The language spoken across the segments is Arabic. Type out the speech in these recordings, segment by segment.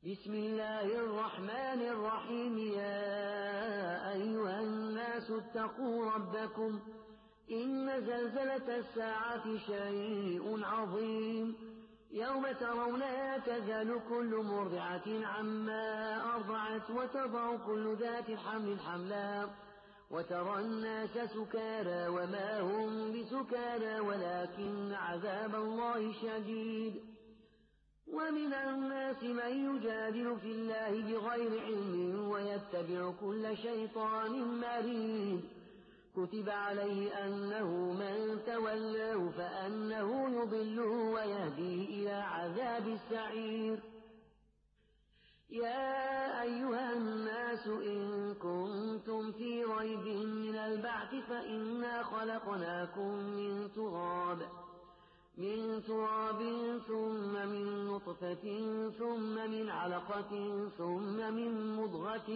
بسم الله الرحمن الرحيم. يا أيها الناس اتقوا ربكم إن زلزلة الساعة شيء عظيم يوم ترونها تذهل كل مرضعة عما أرضعت وتضع كل ذات حمل حملها وترى الناس سكارى وما هم بسكارى ولكن عذاب الله شديد. ومن الناس من يجادل في الله بغير علم ويتبع كل شيطان مريد كتب عليه أنه من تولاه فأنه يضله ويهديه إلى عذاب السعير. يا أيها الناس إن كنتم في ريب من البعث فإنا خلقناكم من تراب ثم من نطفة ثم من علقة ثم من مضغة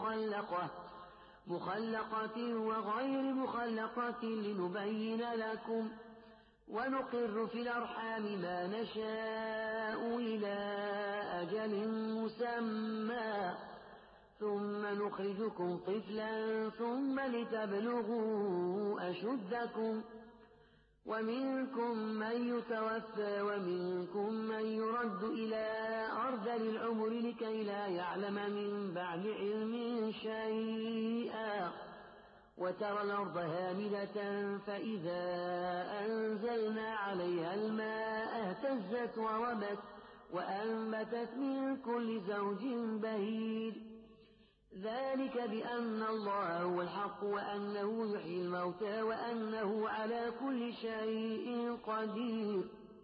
مخلقة وغير مخلقة لنبين لكم ونقر في الأرحام ما نشاء إلى أجل مسمى ثم نخرجكم طفلا ثم لتبلغوا أشدكم ومنكم من يتوفى ومنكم من يرد إلى أرذل العمر لكي لا يعلم من بعد علم شيئا وترى الأرض هامدة فإذا أنزلنا عليها الماء اهتزت وربت وأنبتت من كل زوج بهيج ذلك بأن الله هو الحق وأنه يحيي الموتى وأنه على كل شيء قدير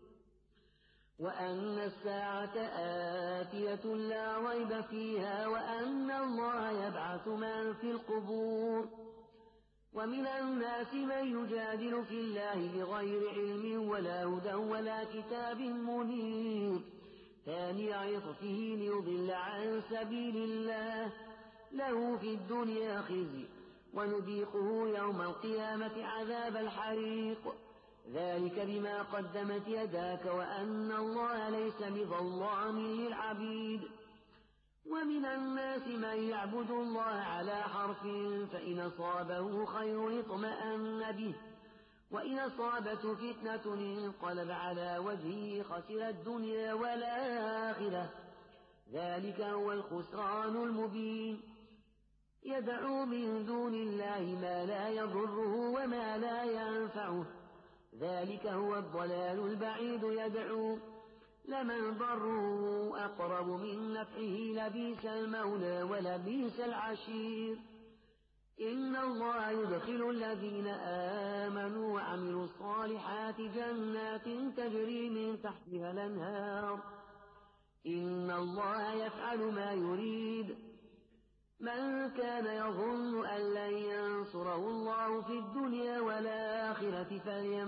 وأن الساعة آتية لا ريب فيها وأن الله يبعث من في القبور. ومن الناس من يجادل في الله بغير علم ولا هدى ولا كتاب منير ثاني عطفه ليضل عن سبيل الله له في الدنيا خزي ونذيقه يوم القيامة عذاب الحريق ذلك بما قدمت يداك وأن الله ليس بظلام للعبيد. ومن الناس من يعبد الله على حرف فإن أصابه خير اطمأن به وإن أصابته فتنة انقلب على وجهه خسر الدنيا والآخرة ذلك هو الخسران المبين. يدعو من دون الله ما لا يضره وما لا ينفعه ذلك هو الضلال البعيد. يدعو لمن ضره أقرب من نفعه لبئس المولى ولبئس العشير. إن الله يدخل الذين آمنوا وعملوا الصالحات جنات تجري من تحتها الأنهار إن الله يفعل ما يريد. من كان يظن أن لن ينصره الله في الدنيا والآخرة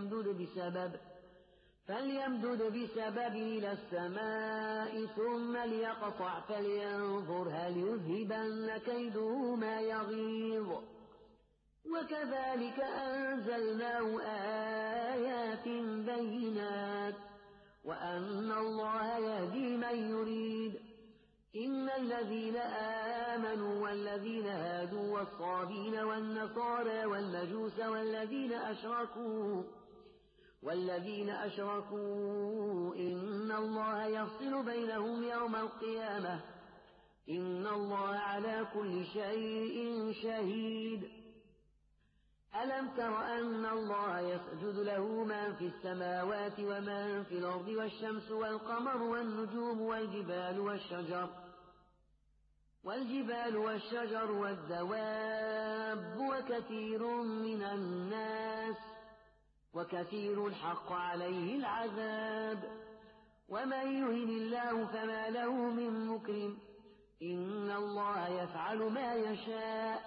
فليمدد بسبب إلى السماء ثم ليقطع فلينظر هل يذهبن كيده ما يغيظ. وكذلك أنزلناه آيات بينات وأن الله يهدي من يريد. إن الذين آمنوا والذين هادوا والصابين والنصارى والمجوس والذين أشركوا إن الله يفصل بينهم يوم القيامة إن الله على كل شيء شهيد. ألم تر أن الله يسجد له من في السماوات ومن في الأرض والشمس والقمر والنجوم والجبال والشجر والدواب وكثير حق عليه العذاب ومن يهن الله فما له من مكرم إن الله يفعل ما يشاء.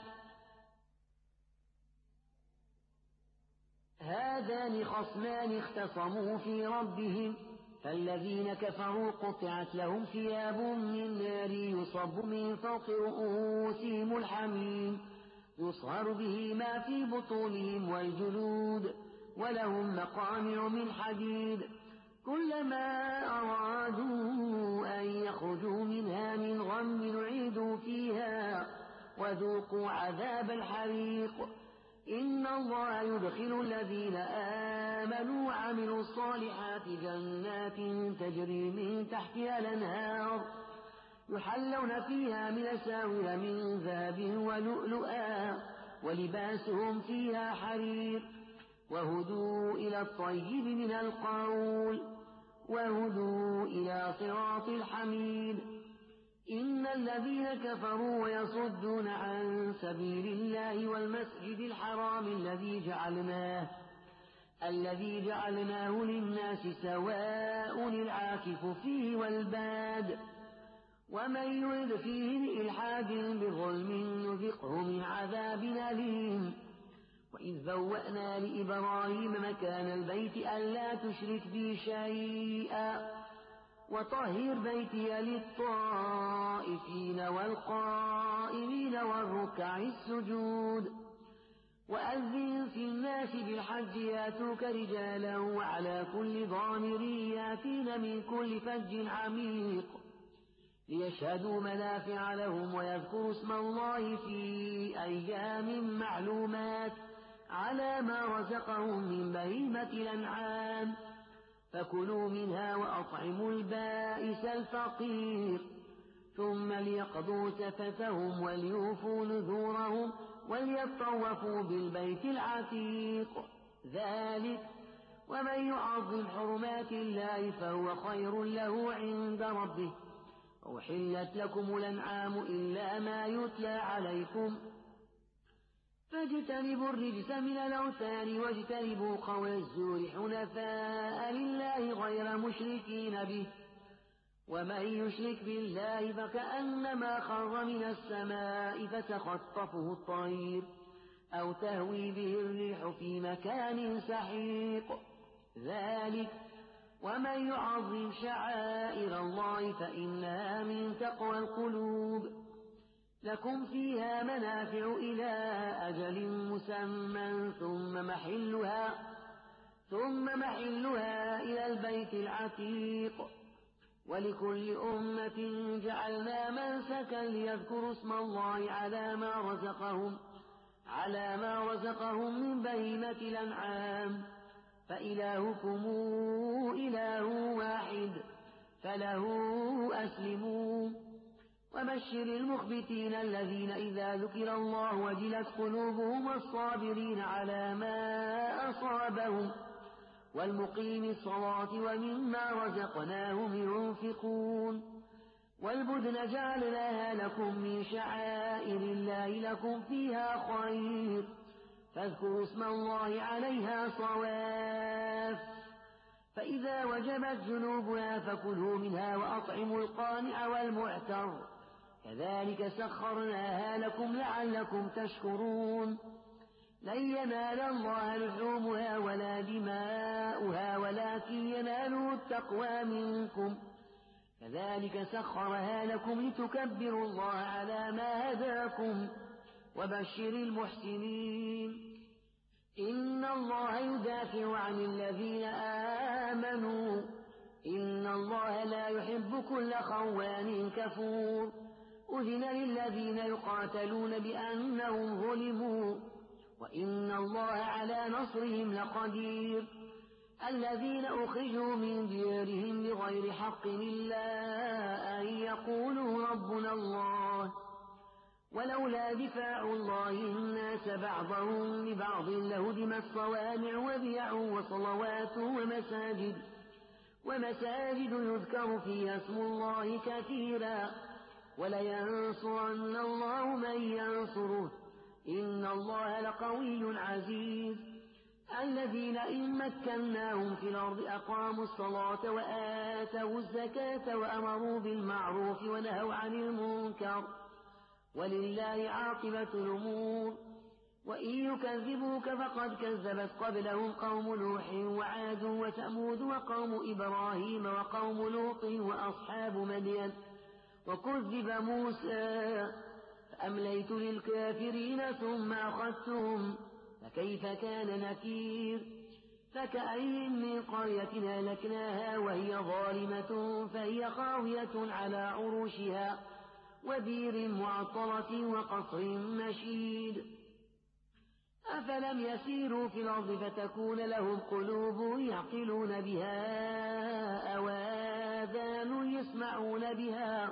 هذان خصمان اختصموا في ربهم فالذين كفروا قطعت لهم ثياب من نار يصب من فوق رؤوسهم الحميم يصهر به ما في بطونهم والجلود ولهم مقامع من حديد كلما أرادوا أن يخرجوا منها من وذوقوا عذاب الحريق إن الله يدخل الذين آمنوا وعملوا الصالحات جنات تجري من تحتها الأنهار يحلون فيها من أساور من ذهب ولؤلؤا ولباسهم فيها حرير وهدوا إلى الطيب من القول وهدوا إلى صراط الحميد إن الذين كفروا ويصدون عن سبيل الله والمسجد الحرام الذي جعلناه للناس سواء العاكف فيه والباد ومن يرد فيه بإلحاد بظلم نذقه من عذاب أليم وإذ بوأنا لإبراهيم مكان البيت ألا تشرك بي شيئا وطهر بيتي للطائفين والقائمين والركع السجود وأذن في الناس بالحج ياتوك رجالا وعلى كل ضامر ياتين من كل فج عميق ليشهدوا منافع لهم ويذكروا اسم الله في أيام معلومات على ما رزقهم من بهيمة الأنعام فكلوا منها وأطعموا البائس الفقير ثم ليقضوا تفثهم وليوفوا نذورهم وليطوفوا بالبيت العتيق ذلك ومن يعظم حرمات الله فهو خير له عند ربه وأحلت لكم الأنعام إلا ما يتلى عليكم فاجتنبوا الرجس من الأوثان واجتنبوا قول الزور حنفاء لله غير مشركين به ومن يشرك بالله فكأنما خر من السماء فتخطفه الطير أو تهوي به الريح في مكان سحيق ذلك ومن يعظم شعائر الله فإنها من تقوى القلوب لكم فيها منافع إلى أجل مسمى ثم محلها إلى البيت العتيق ولكل أمة جعلنا منسكا ليذكروا اسم الله على ما رزقهم من بهيمة الأنعام فإلهكم إله واحد فله أسلموا وبشر المخبتين الذين إذا ذكر الله وجلت قلوبهم والصابرين على ما أصابهم والمقيم الصلاة ومما رزقناهم ينفقون والبدن جعلناها لكم من شعائر الله لكم فيها خير فاذكروا اسم الله عليها صواف فإذا وجبت جنوبها فكلوا منها وأطعموا القانع والمعتر كذلك سخرناها لكم لعلكم تشكرون لن ينال الله لحومها ولا دماؤها ولكن يناله التقوى منكم كذلك سخرها لكم لتكبروا الله على ما هداكم وبشر المحسنين إن الله يدافع عن الذين آمنوا إن الله لا يحب كل خوان كفور أذن للذين يقاتلون بأنهم ظلموا وإن الله على نصرهم لقدير الذين أخرجوا من ديارهم بغير حق إلا أن يقولوا ربنا الله ولولا دفاع الله الناس بعضهم لبعض لهدمت صوامع وبيع وصلوات ومساجد يذكر فيها اسم الله كثيرا ولينصرن الله من ينصره إن الله لقوي عزيز الذين إن مكناهم في الأرض أقاموا الصلاة وآتوا الزكاة وأمروا بالمعروف ونهوا عن المنكر ولله عاقبة الأمور وإن يكذبوك فقد كذبت قبلهم قوم نوح وعاد وثمود وقوم إبراهيم وقوم لوط وأصحاب مدين وكذب موسى فأمليت للكافرين ثم أخذتهم فكيف كان نكير فكأي من قرية أهلكناها وهي ظالمة فهي خاوية على عروشها وبير معطرة وقصر مشيد أفلم يسيروا في الأرض فتكون لهم قلوب يعقلون بها أو آذان يسمعون بها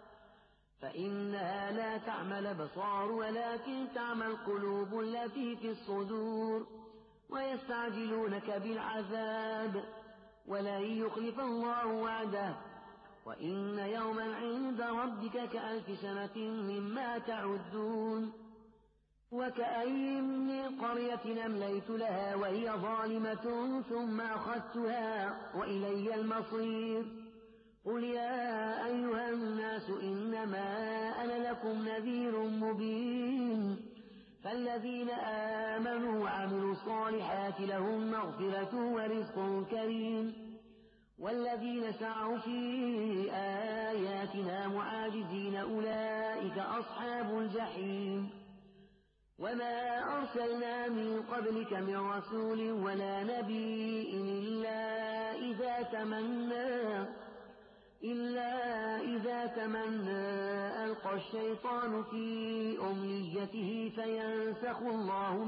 فإنها لا تعمى الأبصار ولكن تعمى القلوب التي في الصدور ويستعجلونك بالعذاب ولن يخلف الله وعده وإن يوما عند ربك كألف سنة مما تعدون وكأي من قرية أمليت لها وهي ظالمة ثم أخذتها وإلي المصير قل يا أيها الناس إنما أنا لكم نذير مبين فالذين آمنوا وعملوا الصالحات لهم مغفرة ورزق كريم والذين سعوا في آياتنا معاجزين أولئك أصحاب الجحيم وما أرسلنا من قبلك من رسول ولا نبي إلا إذا تمنى ألقى الشيطان في أمنيته فينسخ الله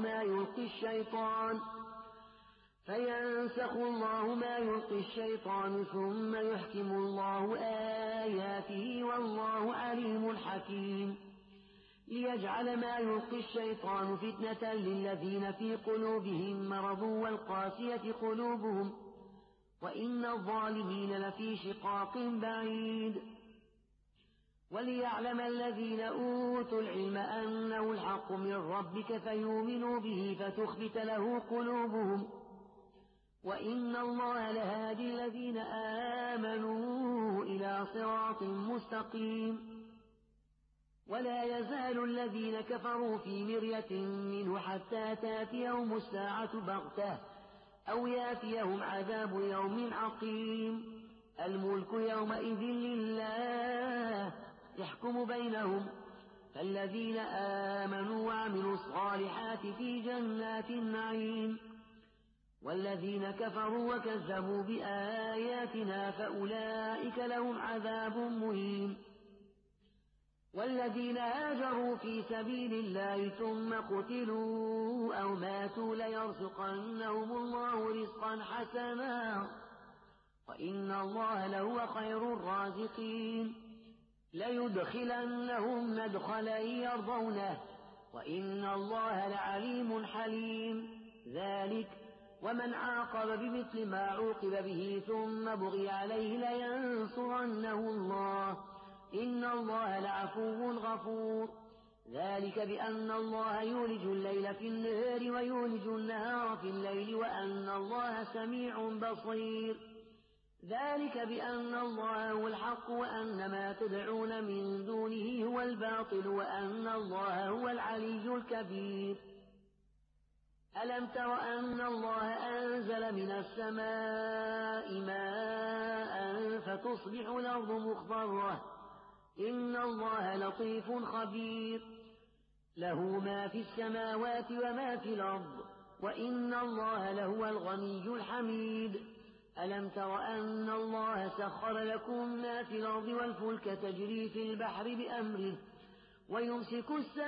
ما يلقي الشيطان ثم يحكم الله آياته والله عليم حكيم ليجعل ما يلقي الشيطان فتنة للذين في قلوبهم مرض والقاسية قلوبهم وإن الظالمين لفي شقاق بعيد وليعلم الذين أوتوا العلم أنه الحق من ربك فيؤمنوا به فتخبت له قلوبهم وإن الله لهادي الذين آمنوا إلى صراط مستقيم ولا يزال الذين كفروا في مرية منه حتى تاتيهم الساعة بغتة أو ياتيهم عذاب يوم عقيم الملك يومئذ لله يحكم بينهم فالذين آمنوا وعملوا الصالحات في جنات النعيم والذين كفروا وكذبوا بآياتنا فأولئك لهم عذاب مهين والذين هاجروا في سبيل الله ثم قتلوا أو ماتوا ليرزقنهم الله رزقا حسنا وإن الله لهو خير الرازقين ليدخلنهم مدخلا يرضونه وإن الله لعليم حليم ذلك ومن عاقب بمثل ما عوقب به ثم بغي عليه لينصرنه الله إن الله لعفو غفور ذلك بأن الله يولج الليل في النهار ويولج النهار في الليل وأن الله سميع بصير ذلك بأن الله هو الحق وأن ما تدعون من دونه هو الباطل وأن الله هو العلي الكبير ألم تر أن الله أنزل من السماء ماء فتصبح الأرض مخضرة إن الله لطيف خبير له ما في السماوات وما في الأرض وإن الله لهو الغني الحميد ألم تر أن الله سخر لكم ما في الأرض والفلك تجري في البحر بأمره ويمسك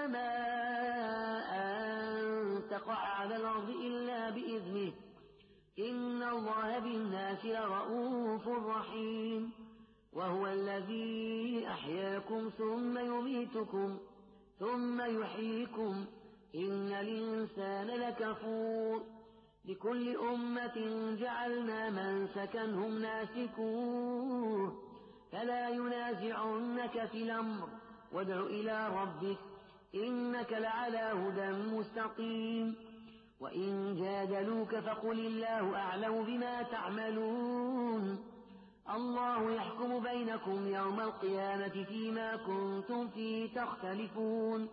السماء أن تقع على الأرض إلا بإذنه إن الله بالناس لرءوف رحيم وهو الذي أحياكم ثم يميتكم ثم يحييكم إن الإنسان لكفور لكل أمة جعلنا منسكا هم ناسكوه فلا ينازعنك في الأمر وادع إلى ربك إنك لعلى هدى مستقيم وإن جادلوك فقل الله أعلم بما تعملون الله يحكم بينكم يوم القيامة فيما كنتم فيه تختلفون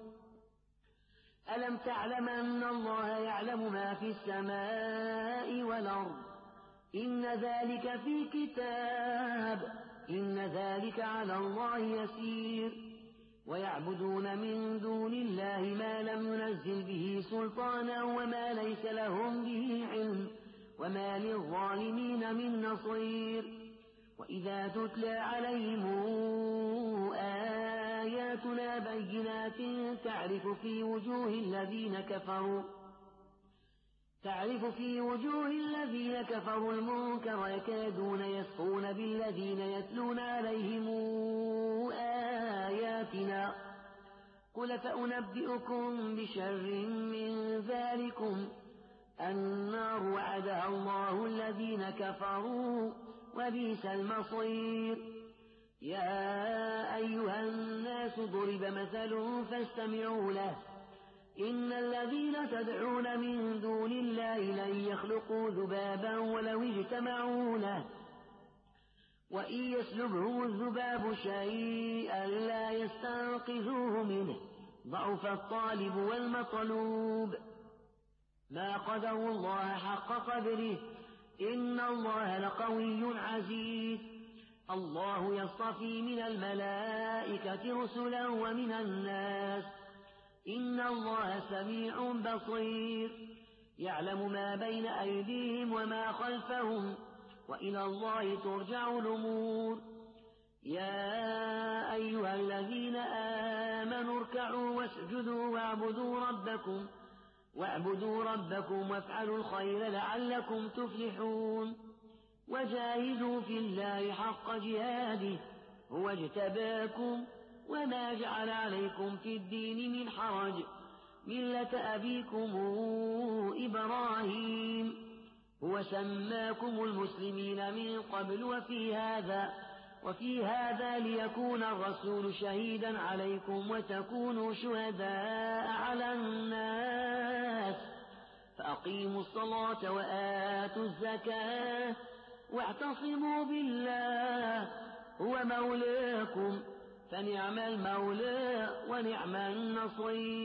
ألم تعلم أن الله يعلم ما في السماء والأرض إن ذلك في كتاب إن ذلك على الله يسير ويعبدون من دون الله ما لم ينزل به سلطانا وما ليس لهم به علم وما للظالمين من نصير وإذا تتلى عليهم تعرف في وجوه الذين كفروا المنكر يكادون يسقون بالذين يتلون عليهم آياتنا قل فأنبئكم بشر من ذلكم النار وعدها الله الذين كفروا وبئس المصير يا أيها الناس ضرب مثل فاستمعوا له إن الذين تدعون من دون الله لن يخلقوا ذبابا ولو اجتمعوا له وإن يسلبهم الذباب شيئا لا يستنقذوه منه ضعف الطالب والمطلوب ما قدروا الله حق قدره إن الله لقوي عزيز الله يصطفي من الملائكة رسلا ومن الناس إن الله سميع بصير يعلم ما بين أيديهم وما خلفهم وإلى الله ترجع الأمور يا أيها الذين آمنوا اركعوا واسجدوا واعبدوا ربكم وافعلوا الخير لعلكم تفلحون وجاهدوا في الله حق جهاده هو اجتباكم وما جعل عليكم في الدين من حرج ملة أبيكم إبراهيم هو سماكم المسلمين من قبل وفي هذا ليكون الرسول شهيدا عليكم وتكونوا شهداء على الناس فأقيموا الصلاة وآتوا الزكاة واعتصموا بالله هو مولاكم فنعم المولى ونعم النصير